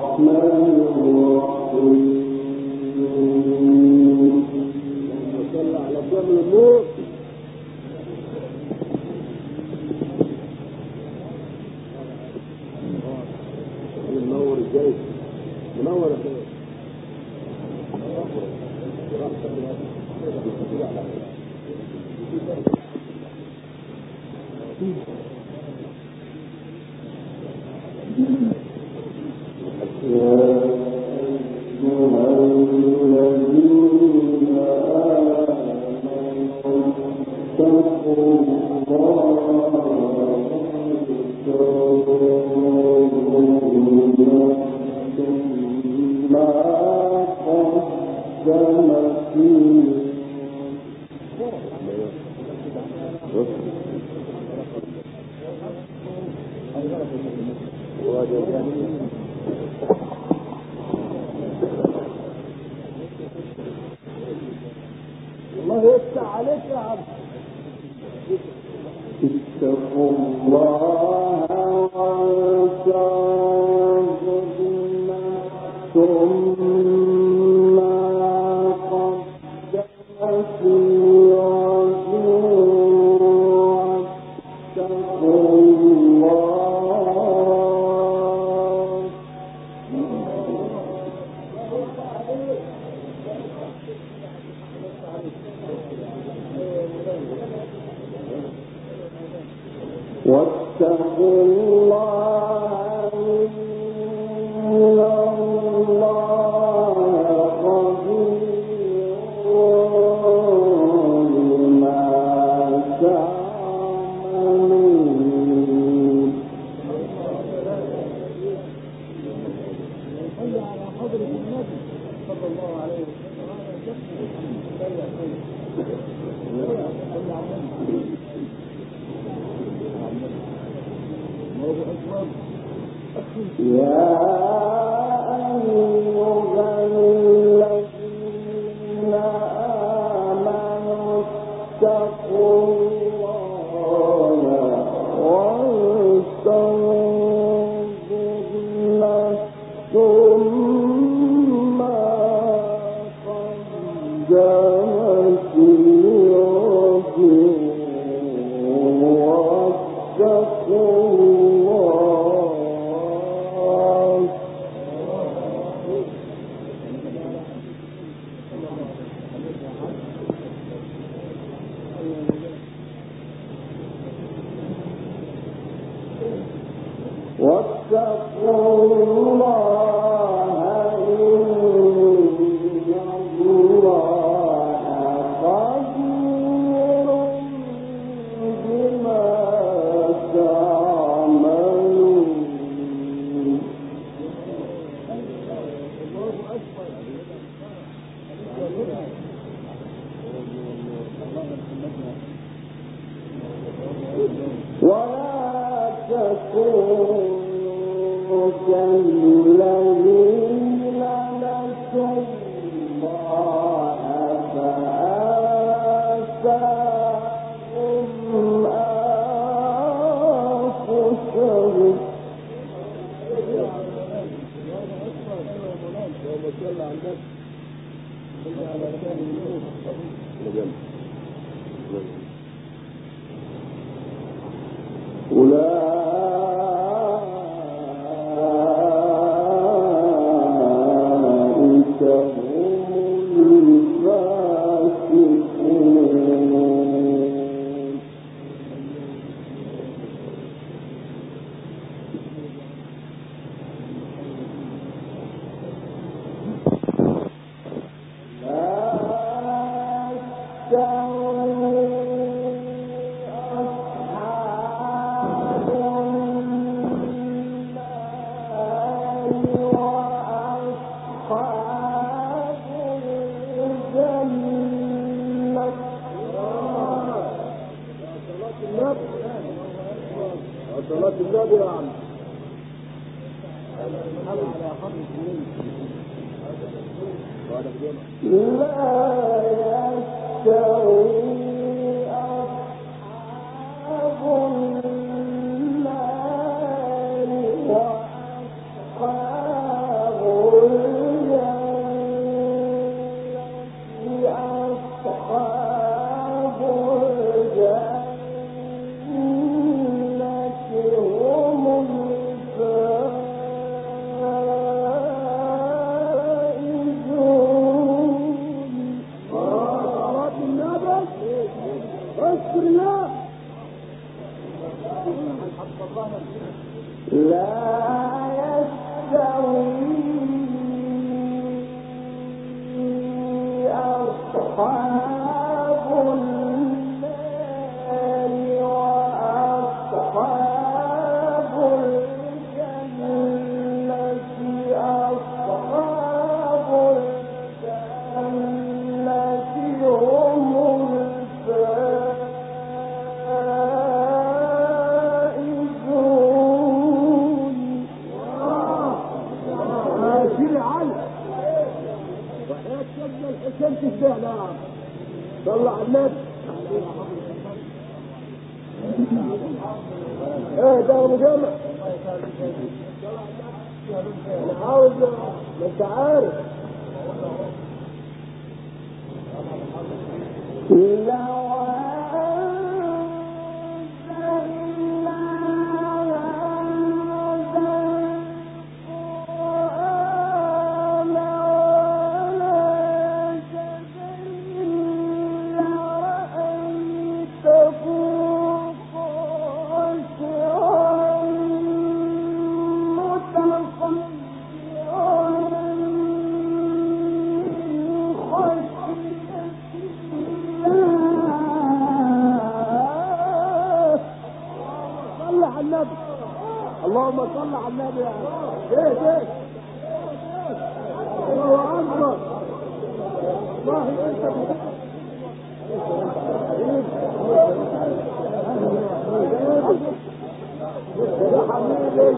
الله يفتح عليك يا عبد. اتقوا الله وتعبدنا ثم قدم في واتقوا الله إن الله خبير بما تعملون. صل على حضرة النبي صلى الله عليه وسلم. يا أيها الذين آمنوا اتقوا الله ولتنظر نفس ما قدمت لغد واتقوا ولا تكونوا كالذين نسوا الله فأنساهم أنفسهم. أولئك هم الفاسقون. صلاة النبي يا عم. لا يستوي أصحاب النار وأصحاب صلى على النبي. ايه ده مجمع انا عاوز ما انت عارف اللهم صل على النبي يا ايه الله اكبر الله يا حبيبي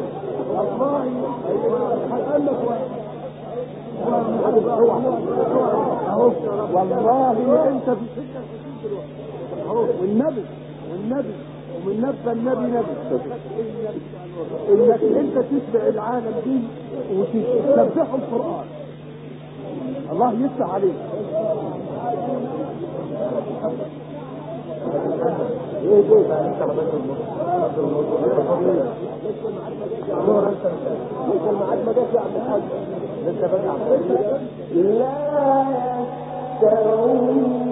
والله انت في سكه والنبي ومن نفس النبي انك انت تتبع العالم دي وتسبحوا القرآن الله يفتح عليك. ايه ده لسه الميعاد ما جاش يا عم الحاج لسه بقى لا يستوي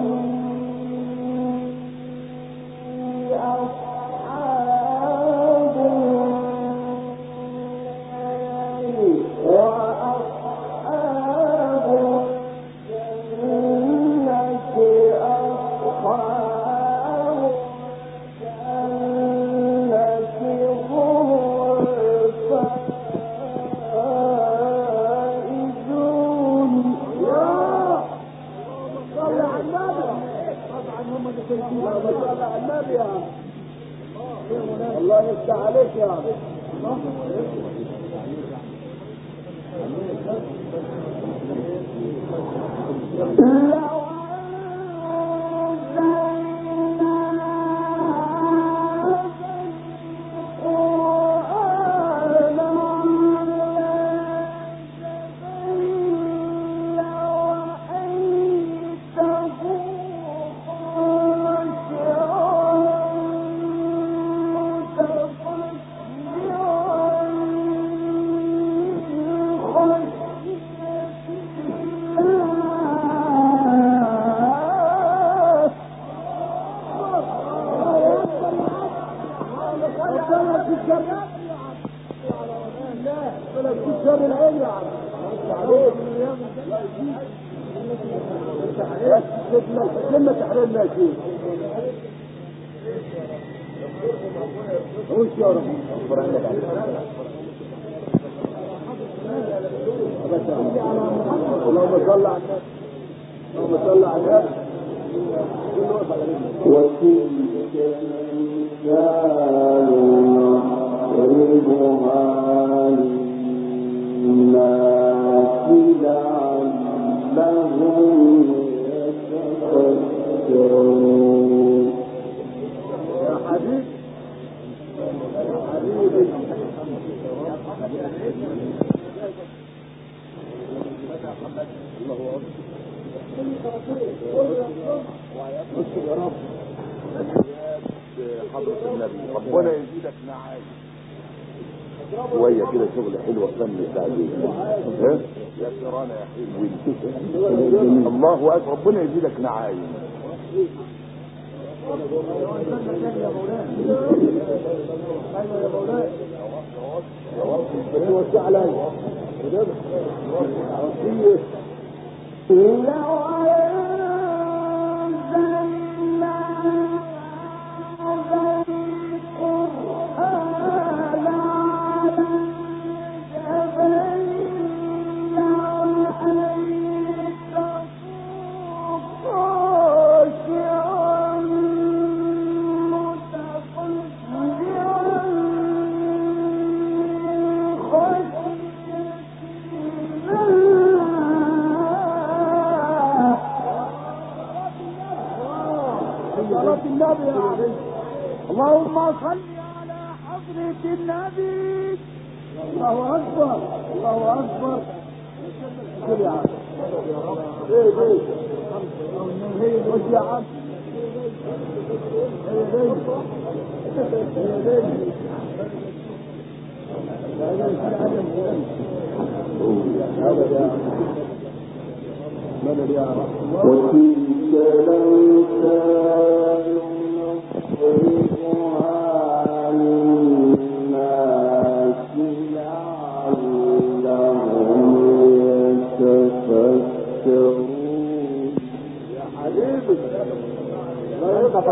الله يفتح عليك يا رب. لما تحرمنا شيء وش يا رب اللهم صل على النبي اللهم صل على النبي وتلك الأمثال نضربها للناس لعلهم يتفكرون. يا حبيبي حضرة النبي ربنا يزيدك نعايم شوية كده شغل حلوة فن سعيد يا سرانا يا حلوين الله اكبر ربنا يزيدك نعايم النبي يا علي. اللهم صل على حضرة النبي. الله اكبر الله اكبر. كل يا عم ايه خش يا عم. وتلك الأمثال نضربها للناس لعلهم يتفكرون. يا حبيبي الله يفتح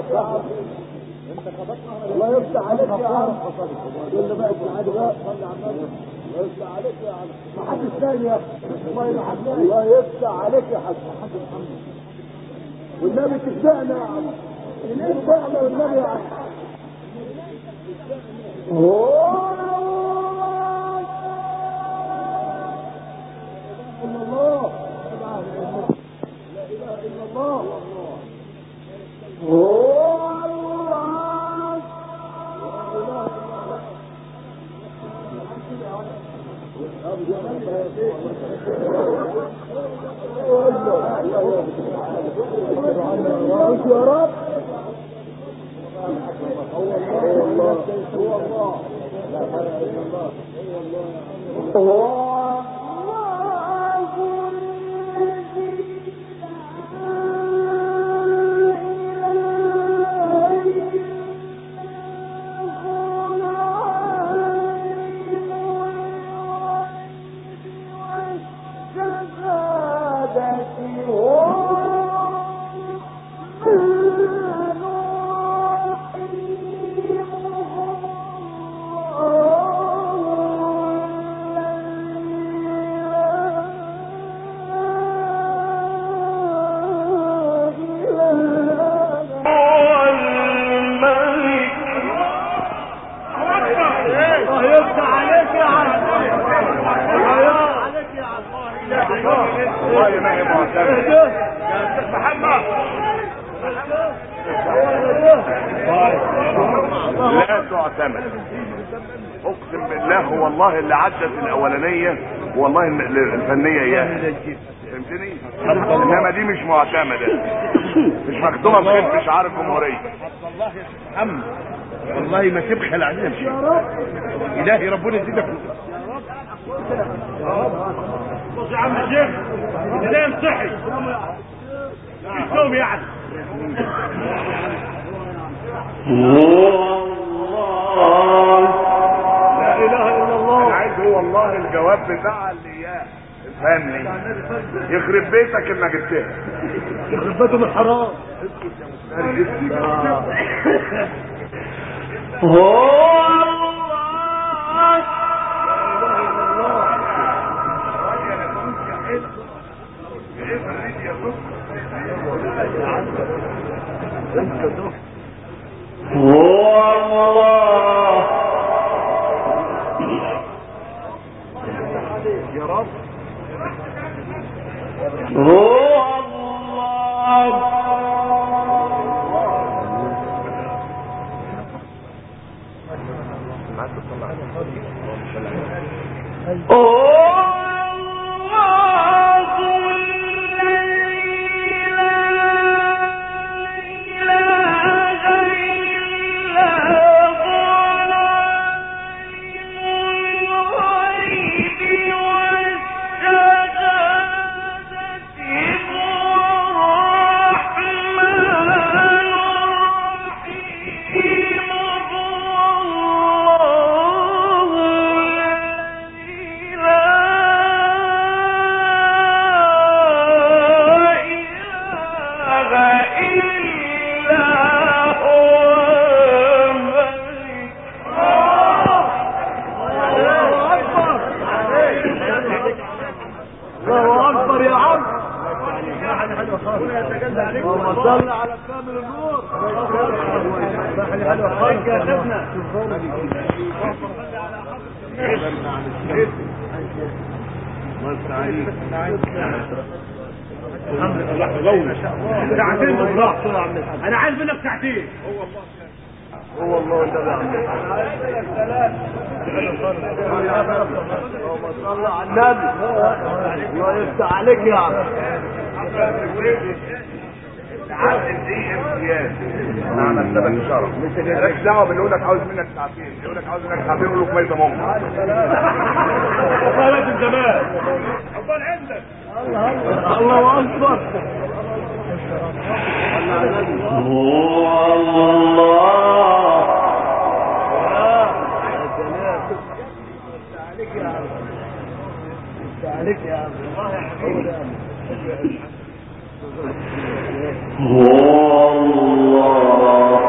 الله يفتح عليك يا عم. قلنا بقى السعادة بقى صلي على النبي. الله يفتح عليك يا عم. ما حدش ثاني يا اخي. الله يفتح عليك يا حاج محمد. والنبي تسبقنا يا عم. تسبقنا والنبي يا عم. الله لا اله الا الله. يا رب هو الله هو الله لا اله الا الله هو لا تعتمد. اقسم بالله والله اللي عدت الاولانيه والله الفنيه اياها فهمتني. انما دي مش معتمده مش مكتوبه بخط شعار الجمهوريه. والله يا محمد والله ما تبخل علينا بشيء. الهي ربنا يزيدك يا رب. بص يا عم الشيخ كلام صحي اليوم يعني. لا اله الا الله. انا عايز هو الله الجواب بتاع اللي اياه الفني. يخرب بيتك انك جبتها. يخرب بيته من حرام. يا رب صل على كامل النور. الله الحمد لله. ساعتين بالراحه. انا عايز منك ساعتين. هو الله والنبي يا عم. اللهم صل على النبي. الله يفتح عليك يا عم. تعال دي امتياز. انا عملت لك شرف. مالكش دعوه باللي يقول لك عاوز منك ساعتين، يقول لك عاوز منك ساعتين يقول لك ميته ممكن. والله لازم زمان. عقبال عندك. الله اكبر. هو الله. عليك يا عم. هو الله.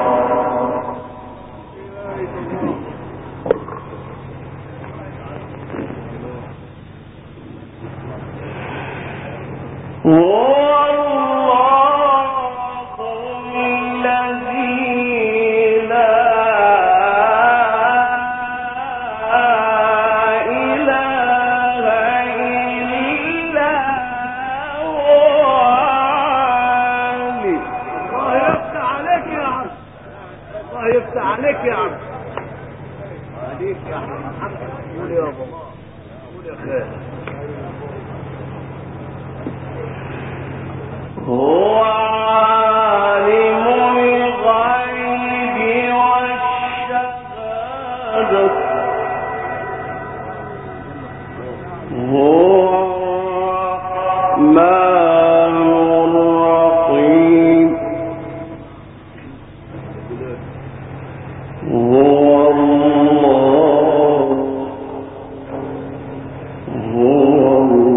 هو عالم الغيب والشهادة. هو الرحمن الرحيم. هو الله. هو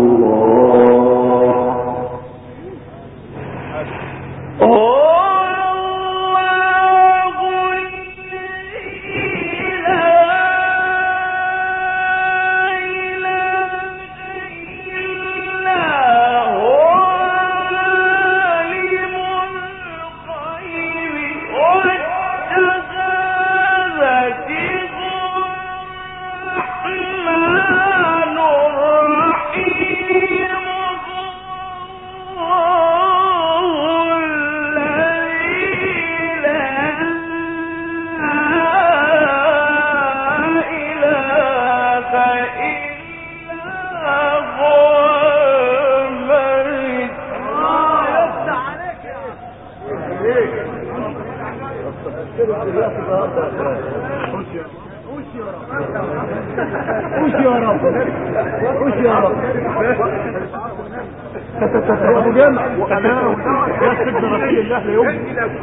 ابو جمع وانا يا سيدنا رسول الله لا يوم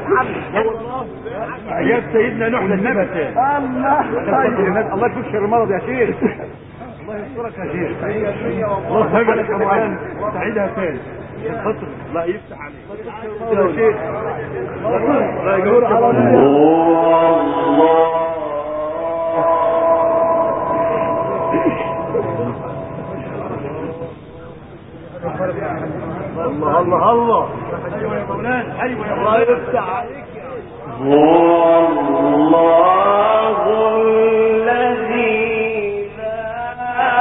عياد سيدنا نوح للنبي الله يكفيك شر المرض يا شيخ. الله يسترك يا شيخ. الله يهديك يا مولانا. سعيدها تاني الخطر. لا يفتح عليك يا شيخ. لا يجور على الله. الله الله الله. ايوه يا مولانا. ايوه يا الله يفتح عليك. هو الله الذي لا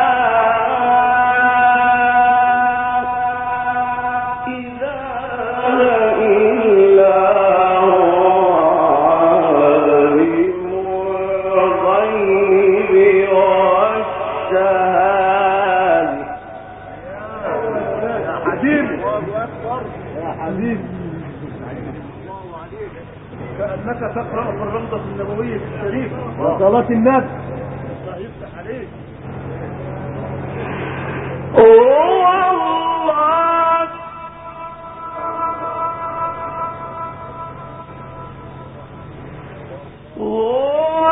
اله الا هو عالم الغيب والشهاده. يا حبيبي. يا حبيبي. كأنك تقرأ في الروضة النبوية الشريفة وصلاة النبي. الله يفتح عليك. هو الله. هو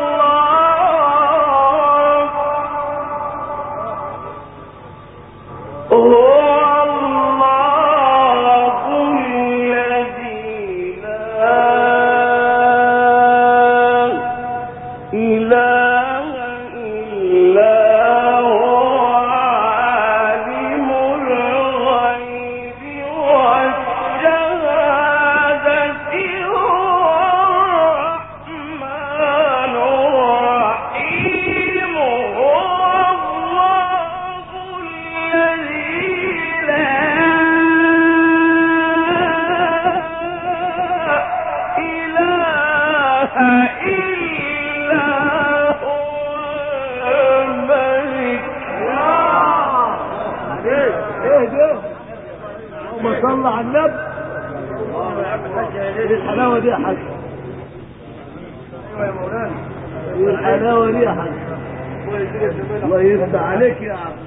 الله. الذي ايه ده؟ اللهم صل على النبي. ايه الحلاوه دي يا حاج؟ ايوه يا مولانا. ايه الحلاوه دي يا حاج؟ الله يفتح عليك يا عم.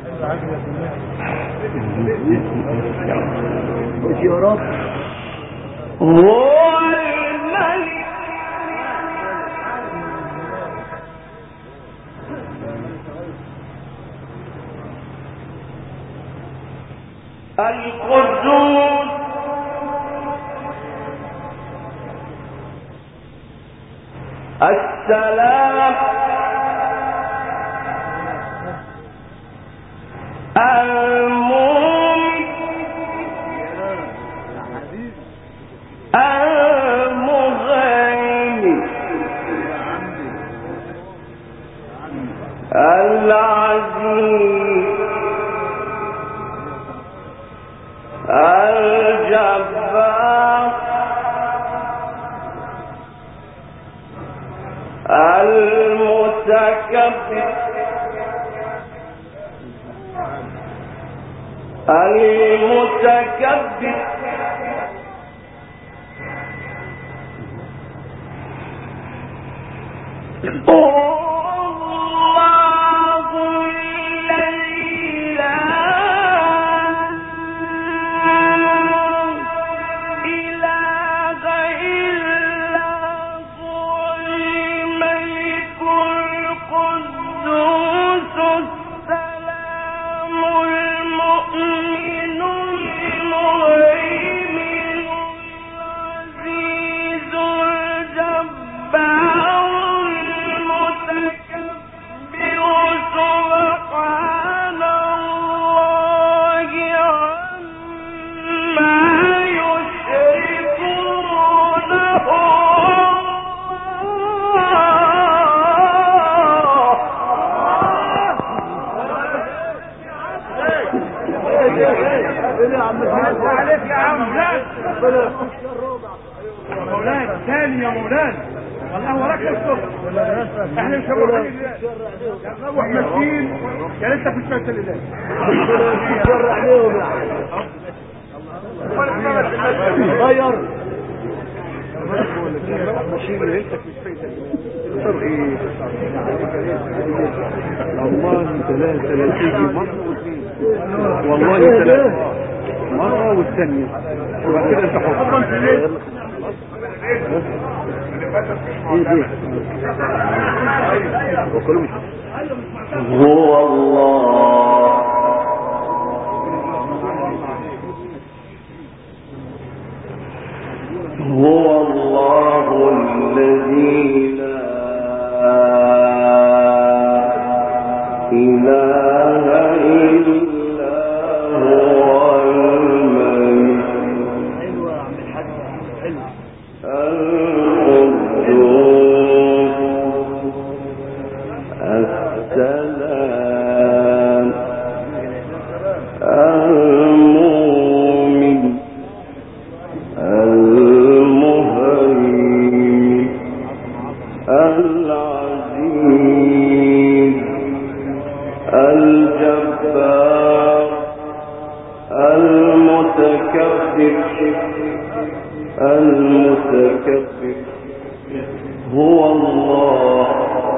مش يا رب. هو الملك القدوس السلام المؤمن المهيمن العزيز الجبار المتكبر المتكبر عليك يا عم. مولانا ثاني يا مولانا. والله وراك الصبح. احنا مش هنروح ماشيين يا لسه في الشمس اللي شر عليهم غير ماشيين لسه في الشمس والله ثلاثة تيجي مرة واثنين والله ثلاثة مرة والثانية وبعد كده انت حر. هو الله هو الله الذي لا إله إلا هو الملك القدوس السلام المؤمن المهيمن العزيز الجبار المتكبر هو الله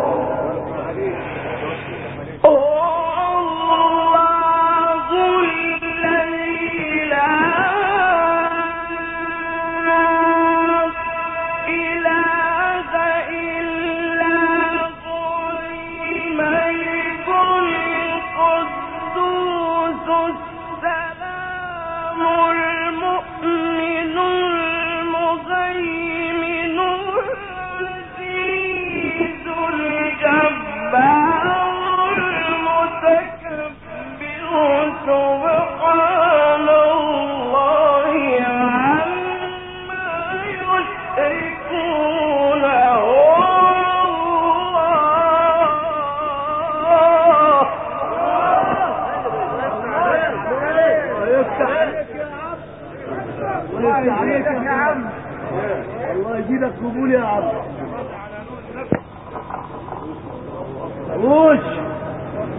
الله يزيدك قبول يا عم. وش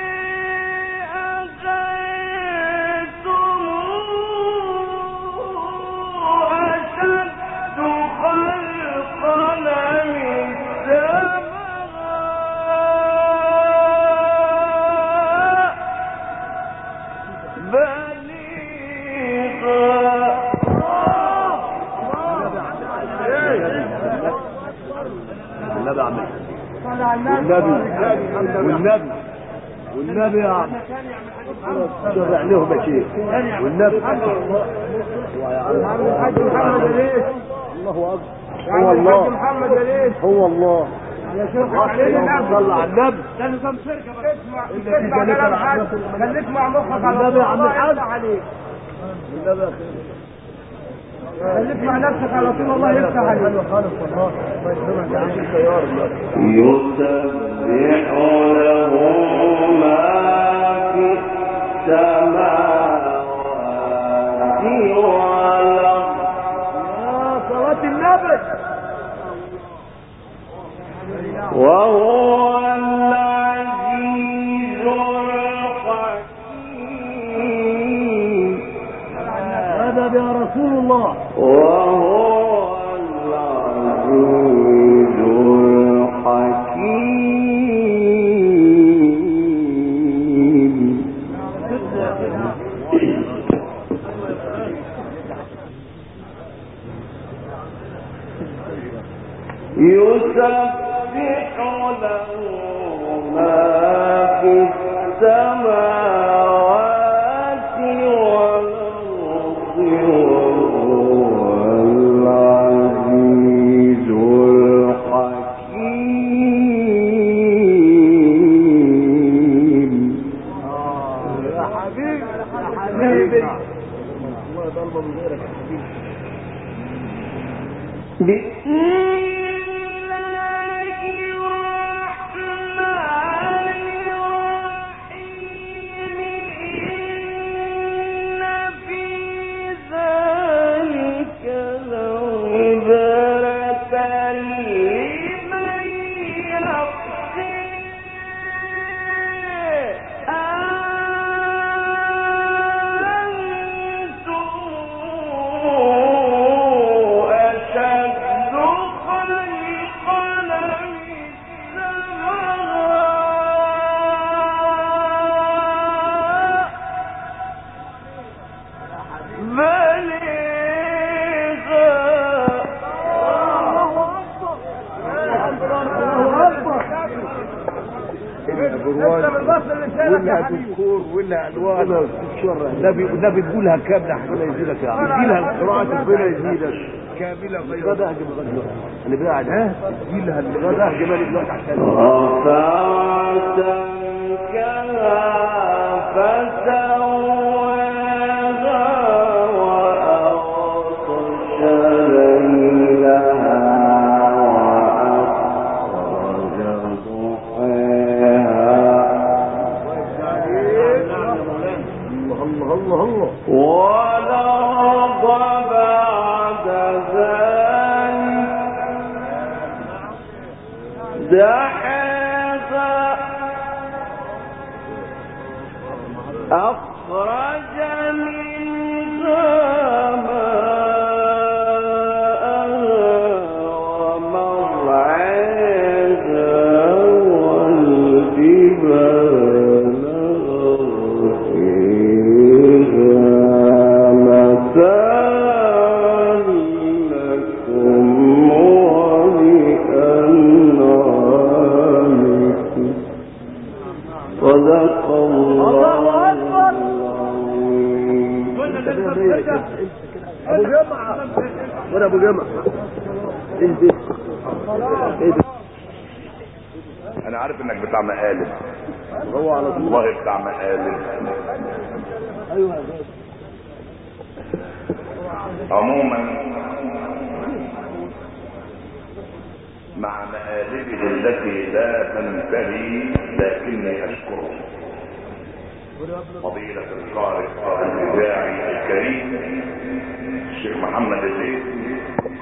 والنبي يا عم شرع له بشير والنبي الحاج محمد ليش الله اكبر هو الله محمد ليش هو الله يا شيخ علينا صلى على النبي ده نظام شركه بس اسمع كلام حد خليك مع مخك على النبي يا عم الحاج عليك النبي خليك مع نفسك على طول الله يفتح عليك حلو خالص والله الله يكرمك يا عم السيار يسبح له ما في السماوات والارض يا صلاة النبي وهو العزيز الحكيم هذا يا رسول الله وهو العزيز الحكيم يسبح له ما في السماوات والأرض وهو العزيز الحكيم. يا حبيبي يا حبيبي الله يضل من غيرك يا حبيبي. بسم الله الرحمن الرحيم إن في ذلك لعبرة لمن يخشى ولا دكتور ولا الوان النبي بيقولها كامله ربنا يزيدك يا عم يجيلها قراءه ربنا يزيدك كامله غير ده اهجم غير اللي قاعد يجيلها الغدا اهجم دلوقتي عشان والأرض بعد ذلك دحاها أخرج منها ماءها ومرعاها والجبال صدق الله ابو جمعه وانا ابو جمعه ايه ده انا عارف انك بتاع مقالب هو على طول والله بتاع مقالب. ايوه عموما مع مآلبه التي لا تنتهي لكني اشكره فضيلة القارئ الإذاعي الكريم الشيخ محمد الليثي